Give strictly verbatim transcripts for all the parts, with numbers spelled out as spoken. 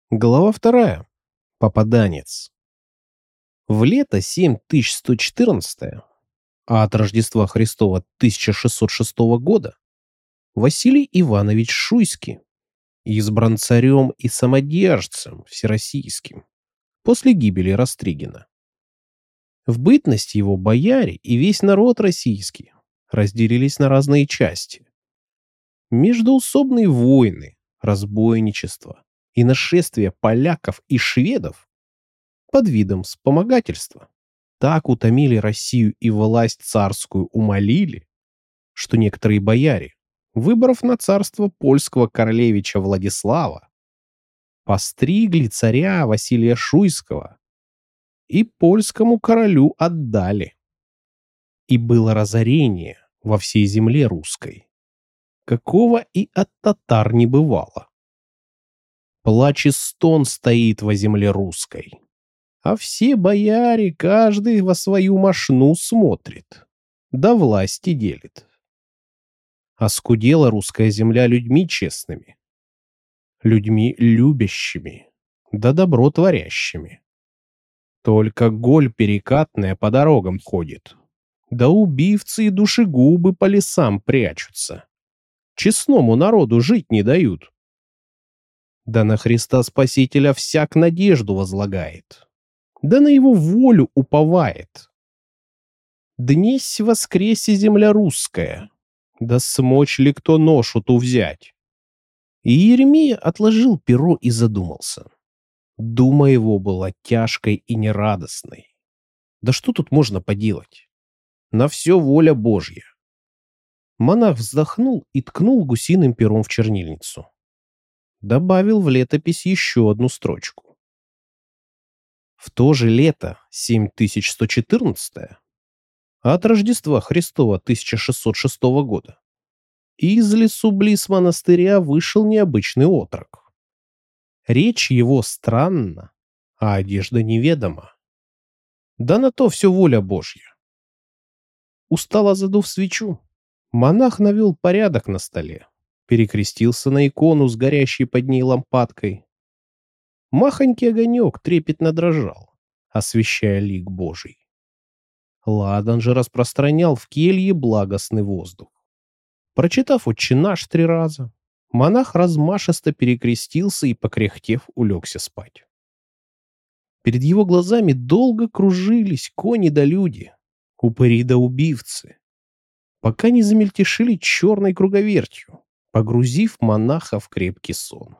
Глава вторая. Попаданец. В лето семь тысяч сто четырнадцатое, а от Рождества Христова тысяча шестьсот шестого года, Василий Иванович Шуйский избран царем и самодержцем всероссийским после гибели Растригина. В бытность его бояре и весь народ российский разделились на разные части. Междоусобные войны, разбойничество и нашествия поляков и шведов под видом вспомогательства так утомили Россию и власть царскую умолили, что некоторые бояре, выбрав на царство польского королевича Владислава, постригли царя Василия Шуйского и польскому королю отдали. И было разорение во всей земле русской, какого и от татар не бывало. Плач и стон стоит во земле русской, а все бояре, каждый во свою мошну смотрит, да власти делит. Оскудела русская земля людьми честными, людьми любящими, да добро творящими. Только голь перекатная по дорогам ходит, да убивцы и душегубы по лесам прячутся. Честному народу жить не дают. Да на Христа Спасителя всяк надежду возлагает, да на его волю уповает. Днесь воскресе земля русская, да смочь ли кто ношу ту взять? И Еремия отложил перо и задумался. Дума его была тяжкой и нерадостной. Да что тут можно поделать? На все воля Божья. Монах вздохнул и ткнул гусиным пером в чернильницу. Добавил в летопись еще одну строчку. В то же лето, семь тысяч сто четырнадцатое, от Рождества Христова тысяча шестьсот шестого года, из лесу близ монастыря вышел необычный отрок. Речь его странна, а одежда неведома. Да на то все воля Божья. Устало задув свечу, монах навел порядок на столе, перекрестился на икону с горящей под ней лампадкой. Махонький огонек трепетно дрожал, освещая лик Божий. Ладан же распространял в келье благостный воздух. Прочитав «Отче наш» три раза, монах размашисто перекрестился и, покряхтев, улегся спать. Перед его глазами долго кружились кони да люди, упыри да убивцы, пока не замельтешили черной круговертью, погрузив монаха в крепкий сон.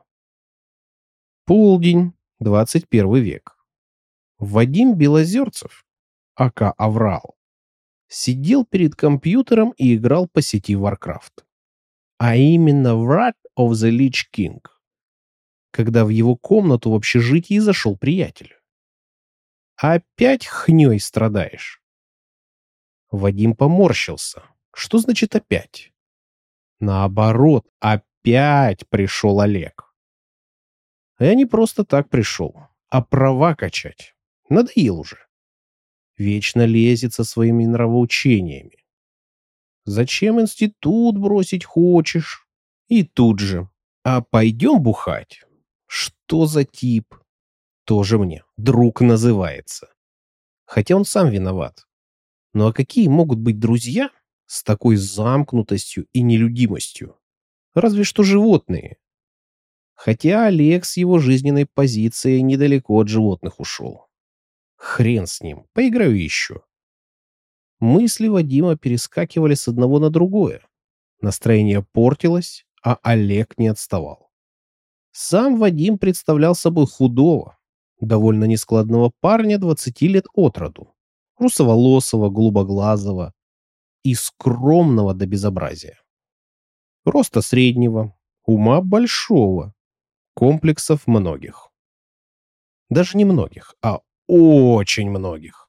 Полдень, двадцать первый век. Вадим Белозерцев, ака Аврал, сидел перед компьютером и играл по сети Warcraft. А именно Wrath of the Lich King, когда в его комнату в общежитии зашел приятель. «Опять хней страдаешь?» Вадим поморщился. Что значит «опять»? Наоборот, опять пришел Олег. А я не просто так пришел, а права качать. Надоел уже. Вечно лезет со своими нравоучениями. Зачем институт бросить хочешь? И тут же. А пойдем бухать? Что за тип? Тоже мне друг называется. Хотя он сам виноват. Ну а какие могут быть друзья с такой замкнутостью и нелюдимостью? Разве что животные. Хотя Олег с его жизненной позицией недалеко от животных ушел. Хрен с ним, поиграю еще. Мысли Вадима перескакивали с одного на другое. Настроение портилось, а Олег не отставал. Сам Вадим представлял собой худого, довольно нескладного парня двадцати лет от роду, русоволосого, голубоглазого и скромного до безобразия. Роста среднего, ума большого, комплексов многих. Даже не многих, а очень многих.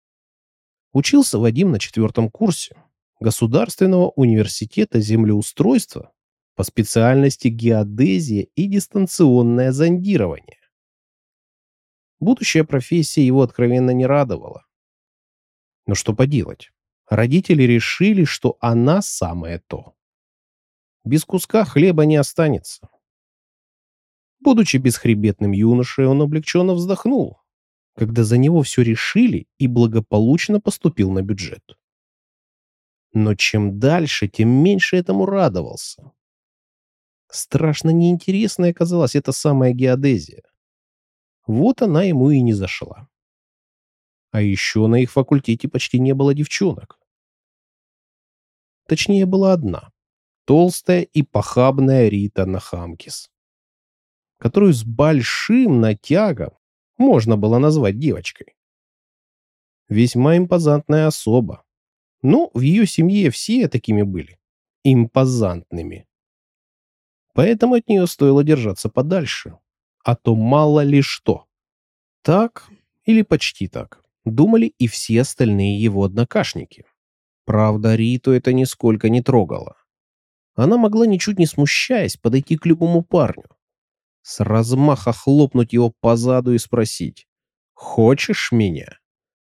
Учился Вадим на четвертом курсе Государственного университета землеустройства по специальности геодезия и дистанционное зондирование. Будущая профессия его откровенно не радовала. Но что поделать? Родители решили, что она самое то. Без куска хлеба не останется. Будучи бесхребетным юношей, он облегченно вздохнул, когда за него все решили, и благополучно поступил на бюджет. Но чем дальше, тем меньше этому радовался. Страшно неинтересной оказалась эта самая геодезия. Вот она ему и не зашла. А еще на их факультете почти не было девчонок. Точнее, была одна. Толстая и похабная Рита Нахамкис, которую с большим натягом можно было назвать девочкой. Весьма импозантная особа. Ну, в ее семье все такими были. Импозантными. Поэтому от нее стоило держаться подальше. А то мало ли что. Так, или почти так, думали и все остальные его однокашники. Правда, Риту это нисколько не трогало. Она могла, ничуть не смущаясь, подойти к любому парню, с размаха хлопнуть его по заду и спросить: «Хочешь меня?»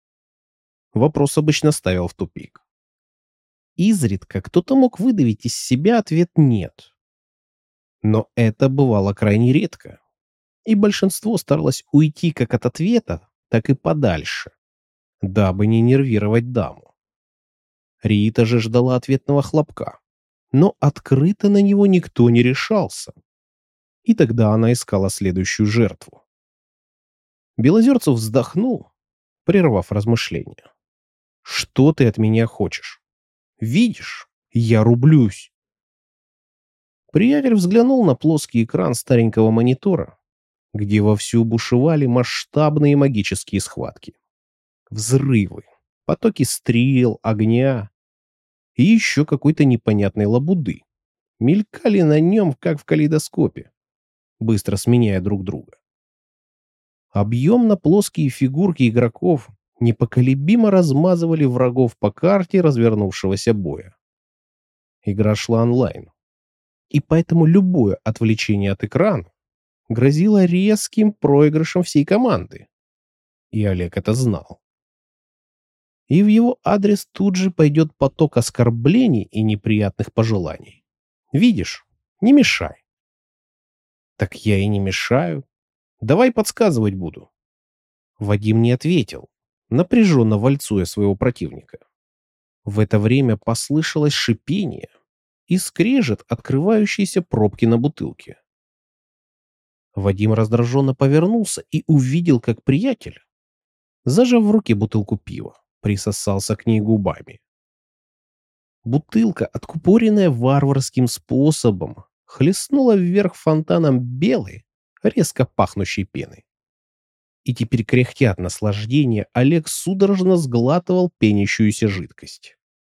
Вопрос обычно ставил в тупик. Изредка кто-то мог выдавить из себя ответ «нет». Но это бывало крайне редко, и большинство старалось уйти как от ответа, так и подальше, дабы не нервировать даму. Рита же ждала ответного хлопка, но открыто на него никто не решался. И тогда она искала следующую жертву. Белозерцев вздохнул, прервав размышления. «Что ты от меня хочешь? Видишь, я рублюсь». Приятель взглянул на плоский экран старенького монитора, где вовсю бушевали масштабные магические схватки. Взрывы, потоки стрел, огня и еще какой-то непонятной лабуды мелькали на нем, как в калейдоскопе, быстро сменяя друг друга. Объемно-плоские фигурки игроков непоколебимо размазывали врагов по карте развернувшегося боя. Игра шла онлайн, и поэтому любое отвлечение от экрана грозило резким проигрышем всей команды. И Олег это знал. И в его адрес тут же пойдет поток оскорблений и неприятных пожеланий. Видишь, не мешай. Так я и не мешаю. Давай подсказывать буду. Вадим не ответил, напряженно вальцуя своего противника. В это время послышалось шипение и скрежет открывающейся пробки на бутылке. Вадим раздраженно повернулся и увидел, как приятель, зажав в руке бутылку пива, присосался к ней губами. Бутылка, откупоренная варварским способом, хлестнула вверх фонтаном белой, резко пахнущей пены. И теперь, кряхтя от наслаждения, Олег судорожно сглатывал пенящуюся жидкость.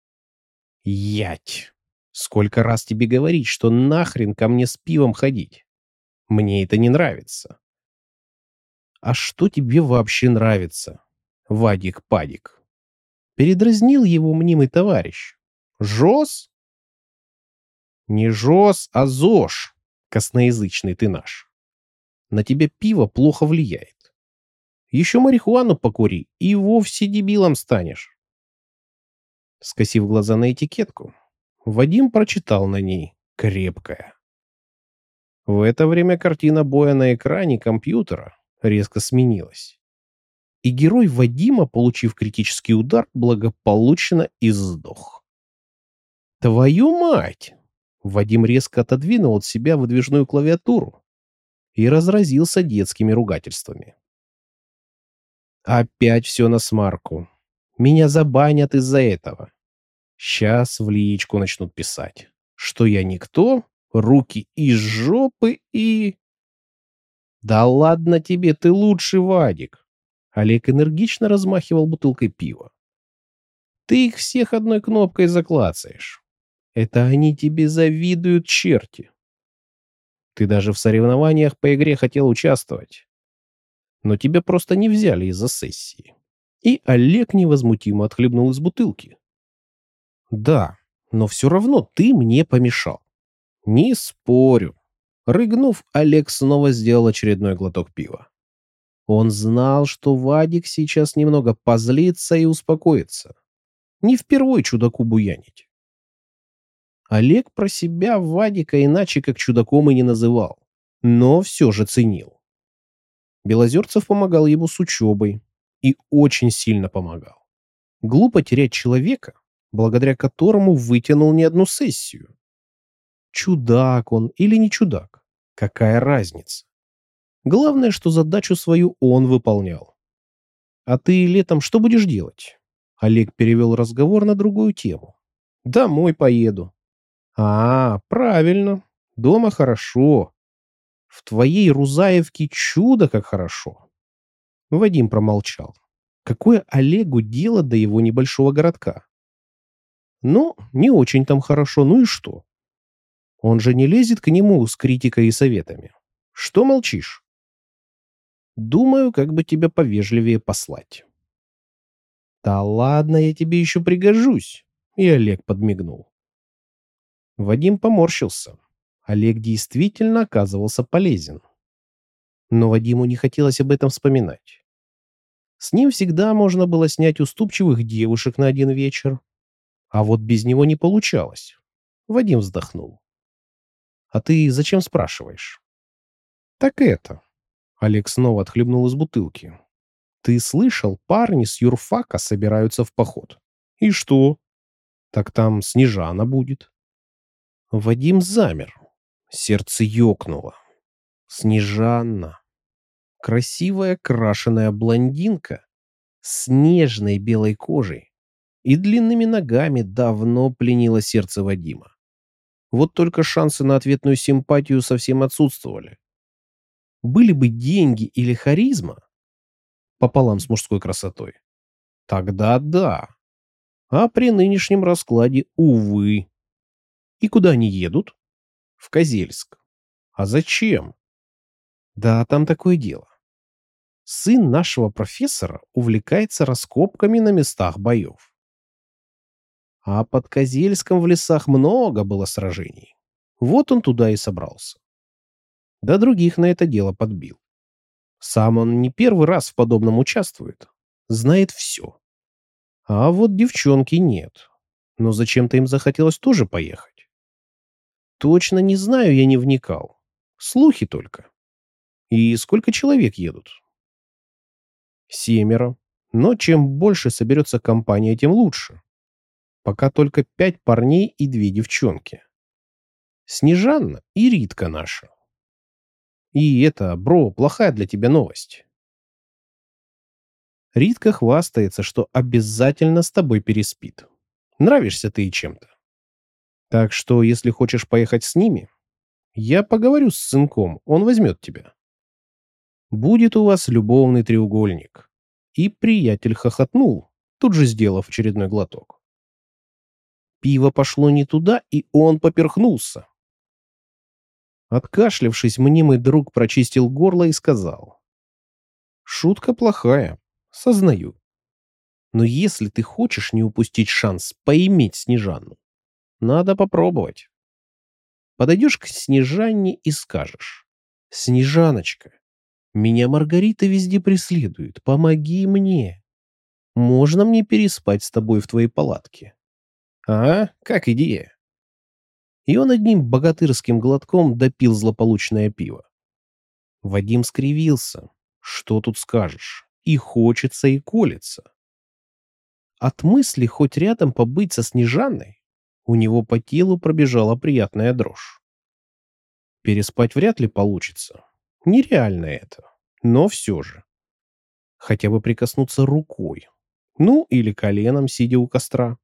Ять! Сколько раз тебе говорить, что нахрен ко мне с пивом ходить? Мне это не нравится. А что тебе вообще нравится, Вадик-падик? Передразнил его мнимый товарищ. Жоз? Не жоз, а зож, косноязычный ты наш. На тебя пиво плохо влияет. Еще марихуану покури, и вовсе дебилом станешь. Скосив глаза на этикетку, Вадим прочитал на ней «крепкая». В это время картина боя на экране компьютера резко сменилась. И герой Вадима, получив критический удар, благополучно издох. «Твою мать!» Вадим резко отодвинул от себя выдвижную клавиатуру и разразился детскими ругательствами. Опять все насмарку. Меня забанят из-за этого. Сейчас в личку начнут писать, что я никто, руки из жопы и... Да ладно тебе, ты лучший, Вадик. Олег энергично размахивал бутылкой пива. Ты их всех одной кнопкой заклацаешь. Это они тебе завидуют, черти. Ты даже в соревнованиях по игре хотел участвовать. Но тебя просто не взяли из-за сессии. И Олег невозмутимо отхлебнул из бутылки. Да, но все равно ты мне помешал. Не спорю. Рыгнув, Олег снова сделал очередной глоток пива. Он знал, что Вадик сейчас немного позлится и успокоится. Не впервой чудаку буянить. Олег про себя Вадика иначе как чудаком и не называл. но все же ценил. Белозерцев помогал ему с учебой и очень сильно помогал. Глупо терять человека, благодаря которому вытянул не одну сессию. Чудак он или не чудак, какая разница? Главное, что задачу свою он выполнял. «А ты летом что будешь делать?» Олег перевел разговор на другую тему. «Домой поеду». «А, правильно. Дома хорошо. В твоей Рузаевке чудо как хорошо». Вадим промолчал. Какое Олегу дело до его небольшого городка? Ну, не очень там хорошо, ну и что? Он же не лезет к нему с критикой и советами. Что молчишь? Думаю, как бы тебя повежливее послать. Да ладно, я тебе еще пригожусь. И Олег подмигнул. Вадим поморщился. Олег действительно оказывался полезен. Но Вадиму не хотелось об этом вспоминать. С ним всегда можно было снять уступчивых девушек на один вечер. А вот без него не получалось. Вадим вздохнул. «А ты зачем спрашиваешь?» «Так это...» Олег снова отхлебнул из бутылки. «Ты слышал, парни с юрфака собираются в поход?» «И что?» «Так там Снежана будет». Вадим замер. Сердце ёкнуло. Снежанна. Красивая крашеная блондинка с нежной белой кожей и длинными ногами давно пленила сердце Вадима. Вот только шансы на ответную симпатию совсем отсутствовали. Были бы деньги или харизма, пополам с мужской красотой, тогда да. А при нынешнем раскладе, увы. И куда они едут? В Козельск. А зачем? Да, там такое дело. Сын нашего профессора увлекается раскопками на местах боев. А под Козельском в лесах много было сражений. Вот он туда и собрался. Да других на это дело подбил. Сам он не первый раз в подобном участвует. Знает все. А вот девчонки нет. Но зачем-то им захотелось тоже поехать. Точно не знаю, я не вникал. Слухи только. И сколько человек едут? Семеро. Но чем больше соберется компания, тем лучше. Пока только пять парней и две девчонки. Снежанна и Ритка наша. И это, бро, плохая для тебя новость. Ритка хвастается, что обязательно с тобой переспит. Нравишься ты ей чем-то. Так что, если хочешь поехать с ними, я поговорю с сынком, он возьмет тебя. Будет у вас любовный треугольник. И приятель хохотнул, тут же сделав очередной глоток. Пиво пошло не туда, и он поперхнулся. Откашлявшись, мнимый друг прочистил горло и сказал. Шутка плохая, сознаю. Но если ты хочешь не упустить шанс поиметь Снежанну, надо попробовать. Подойдешь к Снежанне и скажешь. Снежаночка, меня Маргарита везде преследует, помоги мне. Можно мне переспать с тобой в твоей палатке? А, как идея? И он одним богатырским глотком допил злополучное пиво. Вадим скривился. Что тут скажешь? И хочется, и колется. От мысли хоть рядом побыть со Снежанной, у него по телу пробежала приятная дрожь. Переспать вряд ли получится. Нереально это. Но все же. Хотя бы прикоснуться рукой. Ну, или коленом, сидя у костра.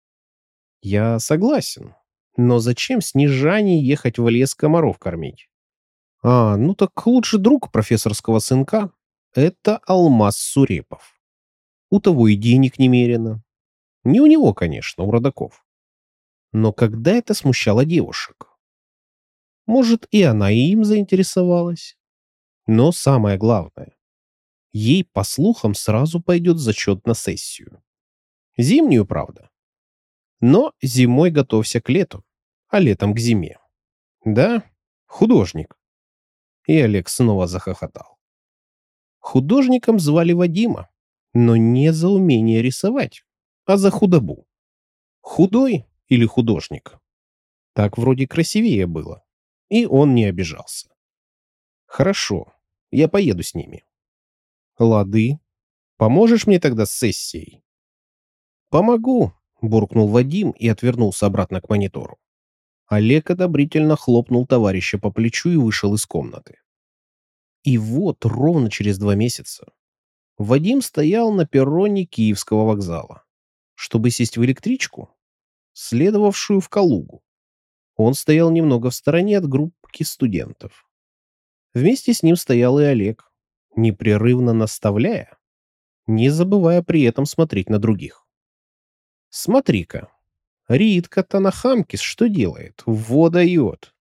Я согласен. Но зачем Снежане ехать в лес комаров кормить? А, ну так лучший друг профессорского сынка — это Алмаз Сурепов. У того и денег немерено. Не у него, конечно, у родаков. Но когда это смущало девушек? Может, и она им заинтересовалась? Но самое главное, ей, по слухам, сразу пойдет зачет на сессию. Зимнюю, правда. Но зимой готовься к лету, а летом к зиме. Да, художник. И Олег снова захохотал. Художником звали Вадима, но не за умение рисовать, а за худобу. Худой или художник? Так вроде красивее было. И он не обижался. Хорошо, я поеду с ними. Лады. Поможешь мне тогда с сессией? Помогу, буркнул Вадим и отвернулся обратно к монитору. Олег одобрительно хлопнул товарища по плечу и вышел из комнаты. И вот ровно через два месяца Вадим стоял на перроне Киевского вокзала, чтобы сесть в электричку, следовавшую в Калугу. Он стоял немного в стороне от группки студентов. Вместе с ним стоял и Олег, непрерывно наставляя, не забывая при этом смотреть на других. «Смотри-ка, Ритка Танахамкис что делает? Во дает!»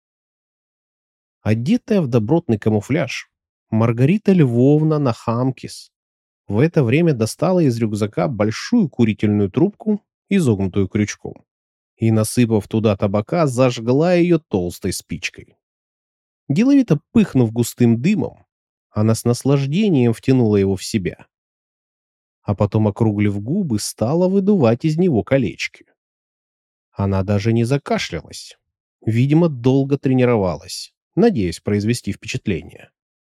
Одетая в добротный камуфляж, Маргарита Львовна Нахамкис в это время достала из рюкзака большую курительную трубку, изогнутую крючком, и, насыпав туда табака, зажгла ее толстой спичкой. Деловито пыхнув густым дымом, она с наслаждением втянула его в себя, а потом, округлив губы, стала выдувать из него колечки. Она даже не закашлялась. Видимо, долго тренировалась, надеясь произвести впечатление.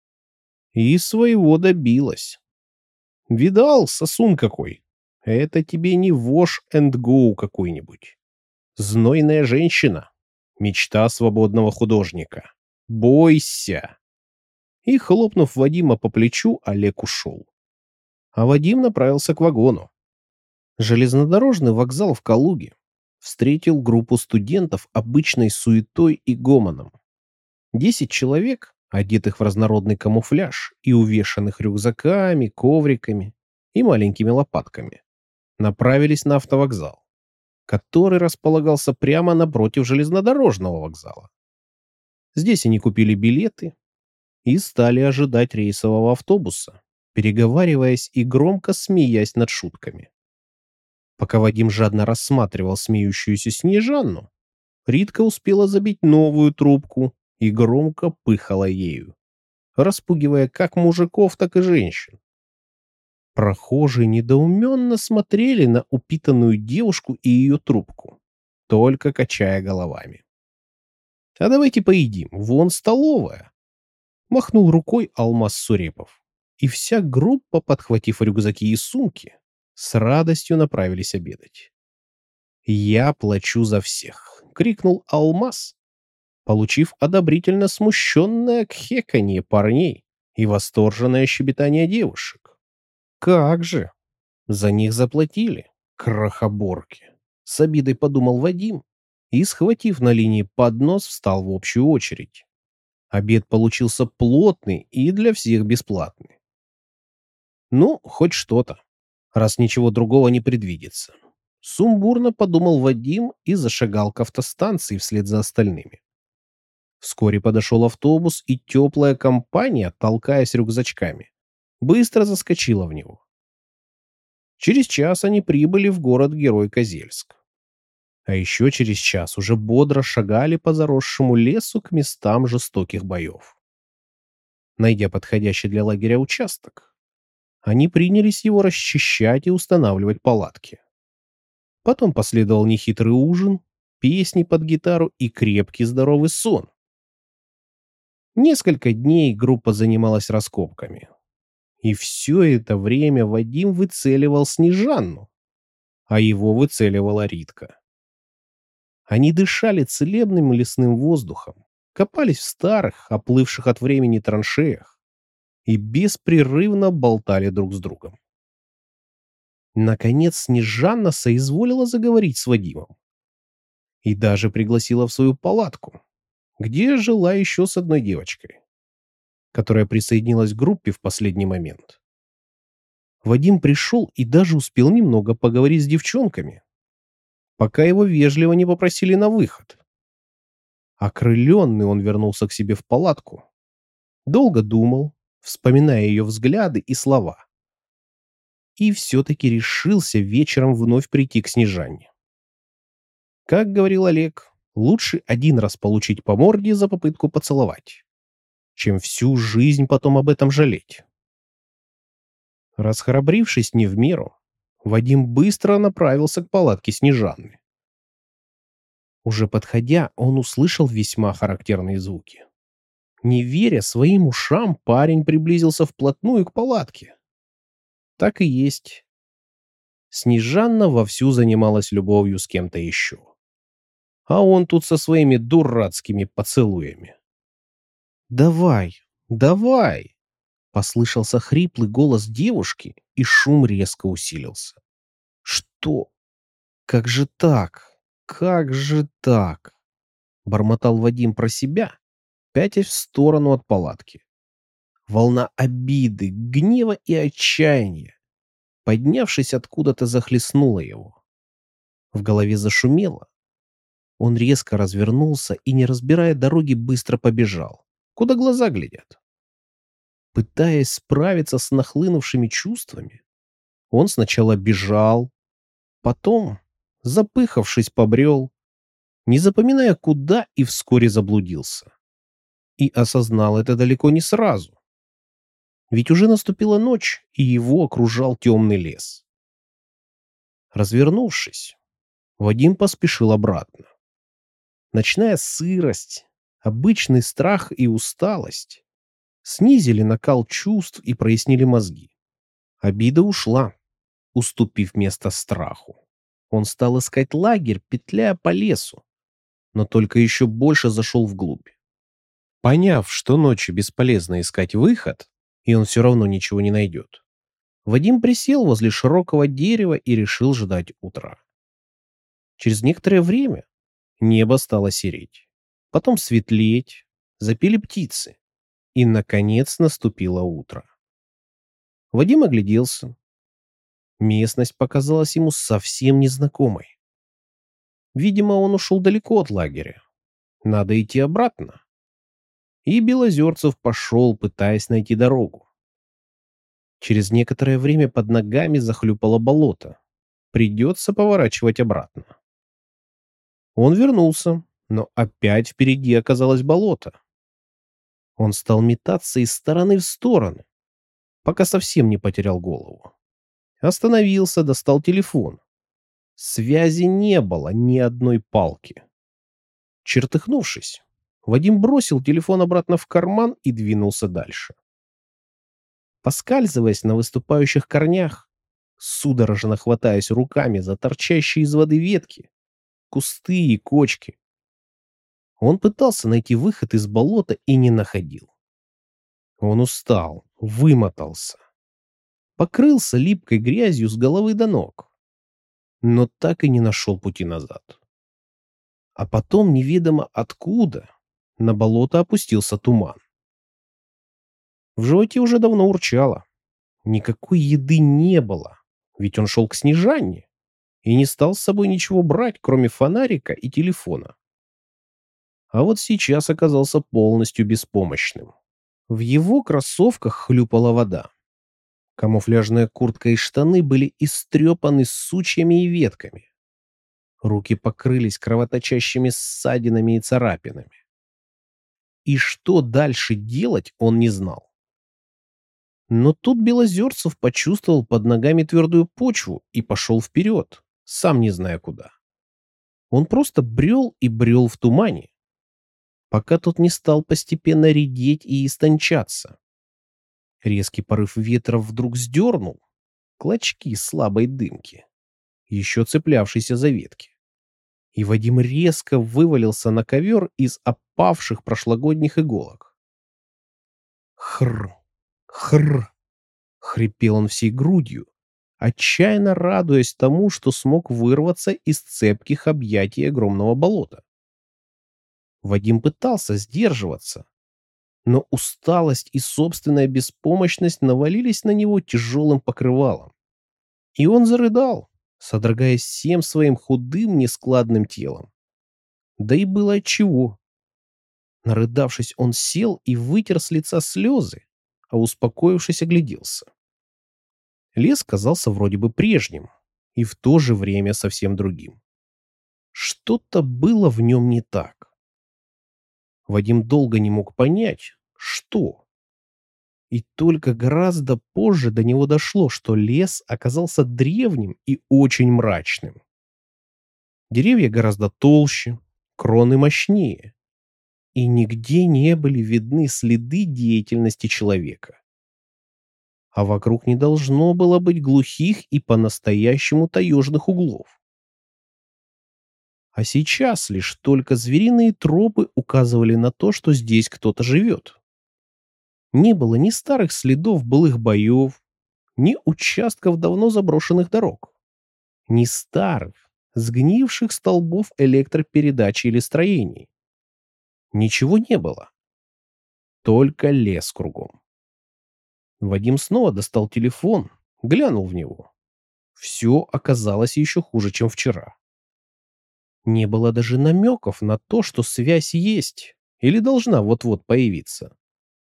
И своего добилась. Видал, сосун какой? Это тебе не wash and go какой-нибудь. Знойная женщина. Мечта свободного художника. Бойся. И, хлопнув Вадима по плечу, Олег ушел. А Вадим направился к вагону. Железнодорожный вокзал в Калуге встретил группу студентов обычной суетой и гомоном. Десять человек, одетых в разнородный камуфляж и увешанных рюкзаками, ковриками и маленькими лопатками, направились на автовокзал, который располагался прямо напротив железнодорожного вокзала. Здесь они купили билеты и стали ожидать рейсового автобуса, переговариваясь и громко смеясь над шутками. Пока Вадим жадно рассматривал смеющуюся Снежанну, Ритка успела забить новую трубку и громко пыхала ею, распугивая как мужиков, так и женщин. Прохожие недоуменно смотрели на упитанную девушку и ее трубку, только качая головами. «А давайте поедим, вон столовая!» Махнул рукой Алмаз Сурепов, и вся группа, подхватив рюкзаки и сумки, с радостью направились обедать. «Я плачу за всех!» — крикнул Алмаз, получив одобрительно смущенное кхеканье парней и восторженное щебетание девушек. «Как же! За них заплатили, крохоборки!» — с обидой подумал Вадим и, схватив на линии поднос, встал в общую очередь. Обед получился плотный и для всех бесплатный. Ну, хоть что-то, раз ничего другого не предвидится. Сумбурно подумал Вадим и зашагал к автостанции вслед за остальными. Вскоре подошел автобус, и теплая компания, толкаясь рюкзачками, быстро заскочила в него. Через час они прибыли в город-герой Козельск. А еще через час уже бодро шагали по заросшему лесу к местам жестоких боев. Найдя подходящий для лагеря участок, они принялись его расчищать и устанавливать палатки. Потом последовал нехитрый ужин, песни под гитару и крепкий здоровый сон. Несколько дней группа занималась раскопками. И все это время Вадим выцеливал Снежанну, а его выцеливала Ритка. Они дышали целебным лесным воздухом, копались в старых, оплывших от времени траншеях и беспрерывно болтали друг с другом. Наконец Снежанна соизволила заговорить с Вадимом и даже пригласила в свою палатку, где жила еще с одной девочкой, которая присоединилась к группе в последний момент. Вадим пришел и даже успел немного поговорить с девчонками, пока его вежливо не попросили на выход. Окрыленный, он вернулся к себе в палатку, долго думал, вспоминая ее взгляды и слова, и все-таки решился вечером вновь прийти к Снежанне. Как говорил Олег, лучше один раз получить по морде за попытку поцеловать, чем всю жизнь потом об этом жалеть. Расхрабрившись не в меру, Вадим быстро направился к палатке Снежанны. Уже подходя, он услышал весьма характерные звуки. Не веря своим ушам, парень приблизился вплотную к палатке. Так и есть. Снежанна вовсю занималась любовью с кем-то еще. А он тут со своими дурацкими поцелуями. «Давай, давай!» — послышался хриплый голос девушки, и шум резко усилился. «Что? Как же так? Как же так?» — бормотал Вадим про себя, пятясь в сторону от палатки. Волна обиды, гнева и отчаяния, поднявшись откуда-то, захлестнула его. В голове зашумело. Он резко развернулся и, не разбирая дороги, быстро побежал, куда глаза глядят. Пытаясь справиться с нахлынувшими чувствами, он сначала бежал, потом, запыхавшись, побрел, не запоминая куда, и вскоре заблудился. И осознал это далеко не сразу. Ведь уже наступила ночь, и его окружал темный лес. Развернувшись, Вадим поспешил обратно. Ночная сырость, обычный страх и усталость снизили накал чувств и прояснили мозги. Обида ушла, уступив место страху. Он стал искать лагерь, петляя по лесу, но только еще больше зашел вглубь. Поняв, что ночью бесполезно искать выход, и он все равно ничего не найдет, Вадим присел возле широкого дерева и решил ждать утра. Через некоторое время небо стало сереть, потом светлеть, запели птицы, и, наконец, наступило утро. Вадим огляделся. Местность показалась ему совсем незнакомой. Видимо, он ушел далеко от лагеря. Надо идти обратно. И Белозерцев пошел, пытаясь найти дорогу. Через некоторое время под ногами захлюпало болото. Придется поворачивать обратно. Он вернулся, но опять впереди оказалось болото. Он стал метаться из стороны в сторону, пока совсем не потерял голову. Остановился, достал телефон. Связи не было ни одной палки. Чертыхнувшись, Вадим бросил телефон обратно в карман и двинулся дальше. Поскальзываясь на выступающих корнях, судорожно хватаясь руками за торчащие из воды ветки, кусты и кочки, он пытался найти выход из болота и не находил. Он устал, вымотался, покрылся липкой грязью с головы до ног, но так и не нашел пути назад. А потом, неведомо откуда, на болото опустился туман. В животе уже давно урчало. Никакой еды не было, ведь он шел к Снежанне и не стал с собой ничего брать, кроме фонарика и телефона. А вот сейчас оказался полностью беспомощным. В его кроссовках хлюпала вода. Камуфляжная куртка и штаны были истрепаны сучьями и ветками. Руки покрылись кровоточащими ссадинами и царапинами. И что дальше делать, он не знал. Но тут Белозерцев почувствовал под ногами твердую почву и пошел вперед, сам не зная куда. Он просто брел и брел в тумане, пока тот не стал постепенно редеть и истончаться. Резкий порыв ветра вдруг сдернул клочки слабой дымки, еще цеплявшейся за ветки. И Вадим резко вывалился на ковер из опавших прошлогодних иголок. Хр, хр, хрипел он всей грудью, отчаянно радуясь тому, что смог вырваться из цепких объятий огромного болота. Вадим пытался сдерживаться, но усталость и собственная беспомощность навалились на него тяжелым покрывалом. И он зарыдал, содрогаясь всем своим худым нескладным телом. Да и было отчего. Нарыдавшись, он сел и вытер с лица слезы, а успокоившись, огляделся. Лес казался вроде бы прежним и в то же время совсем другим. Что-то было в нем не так. Вадим долго не мог понять, что. И только гораздо позже до него дошло, что лес оказался древним и очень мрачным. Деревья гораздо толще, кроны мощнее. и нигде не были видны следы деятельности человека. А вокруг не должно было быть глухих и по-настоящему таежных углов. А сейчас лишь только звериные тропы указывали на то, что здесь кто-то живет. Не было ни старых следов былых боев, ни участков давно заброшенных дорог, ни старых, сгнивших столбов электропередач или строений. Ничего не было. Только лес кругом. Вадим снова достал телефон, глянул в него. Все оказалось еще хуже, чем вчера. Не было даже намеков на то, что связь есть или должна вот-вот появиться.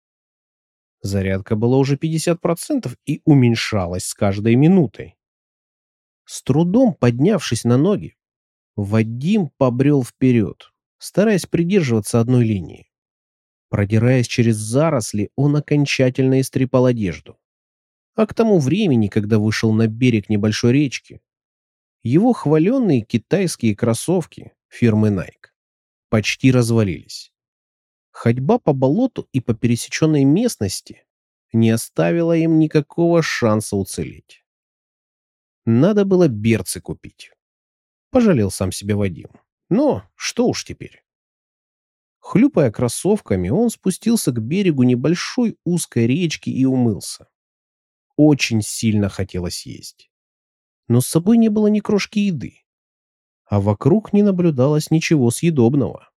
Зарядка была уже пятьдесят процентов и уменьшалась с каждой минутой. С трудом поднявшись на ноги, Вадим побрел вперед, стараясь придерживаться одной линии. Продираясь через заросли, он окончательно истрепал одежду. А к тому времени, когда вышел на берег небольшой речки, его хваленные китайские кроссовки фирмы Nike почти развалились. Ходьба по болоту и по пересеченной местности не оставила им никакого шанса уцелеть. Надо было берцы купить. Пожалел сам себе Вадим. Но что уж теперь. Хлюпая кроссовками, он спустился к берегу небольшой узкой речки и умылся. Очень сильно хотелось есть. Но с собой не было ни крошки еды. А вокруг не наблюдалось ничего съедобного.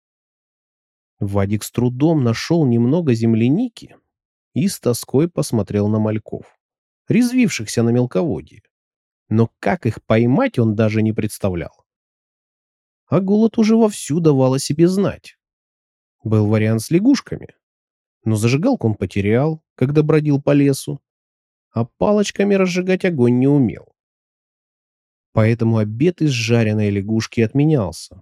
Вадик с трудом нашел немного земляники и с тоской посмотрел на мальков, резвившихся на мелководье. Но как их поймать, он даже не представлял. А голод уже вовсю давал о себе знать. Был вариант с лягушками, но зажигалку он потерял, когда бродил по лесу, а палочками разжигать огонь не умел. Поэтому обед из жареной лягушки отменялся.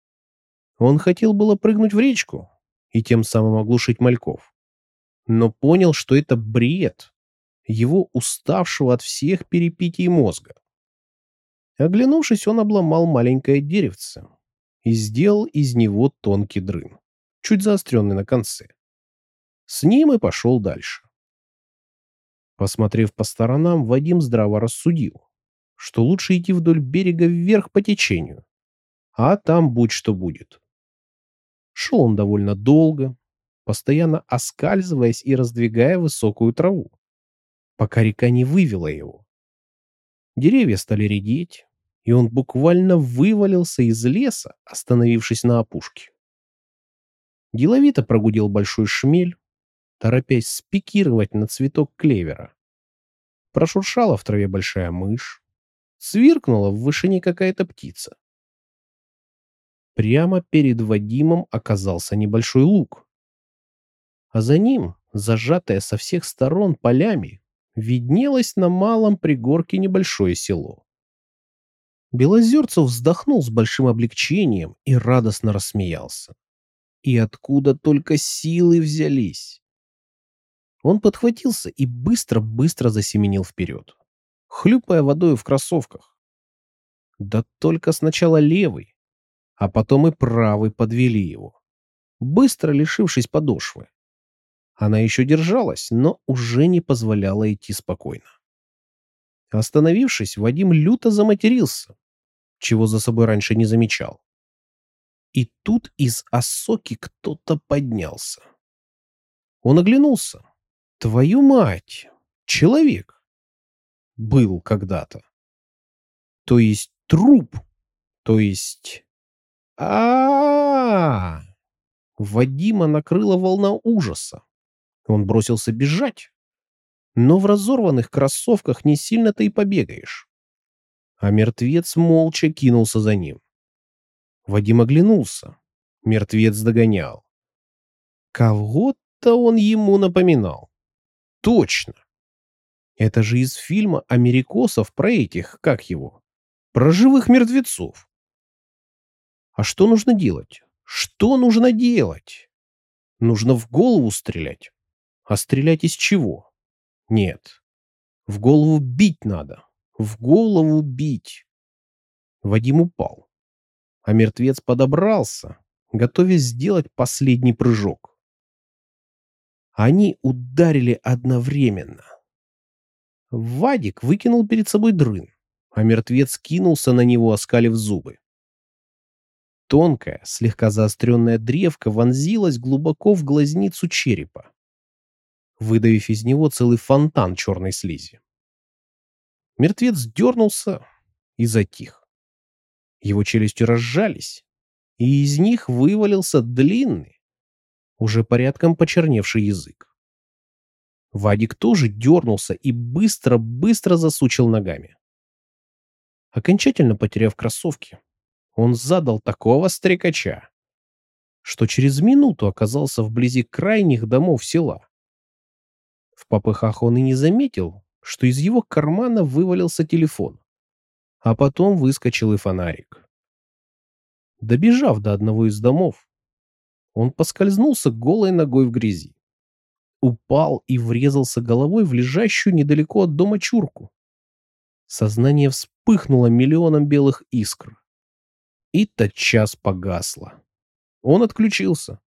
Он хотел было прыгнуть в речку и тем самым оглушить мальков, но понял, что это бред его уставшего от всех перипетий мозга. Оглянувшись, он обломал маленькое деревце и сделал из него тонкий дрын, чуть заостренный на конце. С ним и пошел дальше. Посмотрев по сторонам, Вадим здраво рассудил, что лучше идти вдоль берега вверх по течению, а там будь что будет. Шел он довольно долго, постоянно оскальзываясь и раздвигая высокую траву, пока река не вывела его. Деревья стали редеть, и он буквально вывалился из леса, остановившись на опушке. Деловито прогудел большой шмель, торопясь спикировать на цветок клевера. Прошуршала в траве большая мышь, свиркнула в вышине какая-то птица. Прямо перед Вадимом оказался небольшой луг, а за ним, зажатое со всех сторон полями, виднелось на малом пригорке небольшое село. Белозерцев вздохнул с большим облегчением и радостно рассмеялся. И откуда только силы взялись? Он подхватился и быстро-быстро засеменил вперед, хлюпая водой в кроссовках. Да только сначала левый, а потом и правый подвели его, быстро лишившись подошвы. Она еще держалась, но уже не позволяла идти спокойно. Остановившись, Вадим люто заматерился, чего за собой раньше не замечал. И тут из осоки кто-то поднялся. Он оглянулся. Твою мать! Человек! Был когда-то. То есть труп. То есть... а, -а, -а, -а Вадима накрыла волна ужаса. Он бросился бежать. Но в разорванных кроссовках не сильно-то и побегаешь. А мертвец молча кинулся за ним. Вадим оглянулся. Мертвец догонял. Кого-то он ему напоминал. Точно. Это же из фильма америкосов про этих, как его, про живых мертвецов. А что нужно делать? Что нужно делать? Нужно в голову стрелять. А стрелять из чего? Нет. В голову бить надо. В голову бить. Вадим упал. А мертвец подобрался, готовясь сделать последний прыжок. Они ударили одновременно. Вадик выкинул перед собой дрын, а мертвец кинулся на него, оскалив зубы. Тонкая, слегка заостренная древко вонзилась глубоко в глазницу черепа, выдавив из него целый фонтан черной слизи. Мертвец дернулся и затих. Его челюсти разжались, и из них вывалился длинный, уже порядком почерневший язык. Вадик тоже дернулся и быстро-быстро засучил ногами. Окончательно потеряв кроссовки, он задал такого стрекача, что через минуту оказался вблизи крайних домов села. В попыхах он и не заметил, что из его кармана вывалился телефон, а потом выскочил и фонарик. Добежав до одного из домов, он поскользнулся голой ногой в грязи, упал и врезался головой в лежащую недалеко от дома чурку. Сознание вспыхнуло миллионом белых искр и тотчас погасло. Он отключился.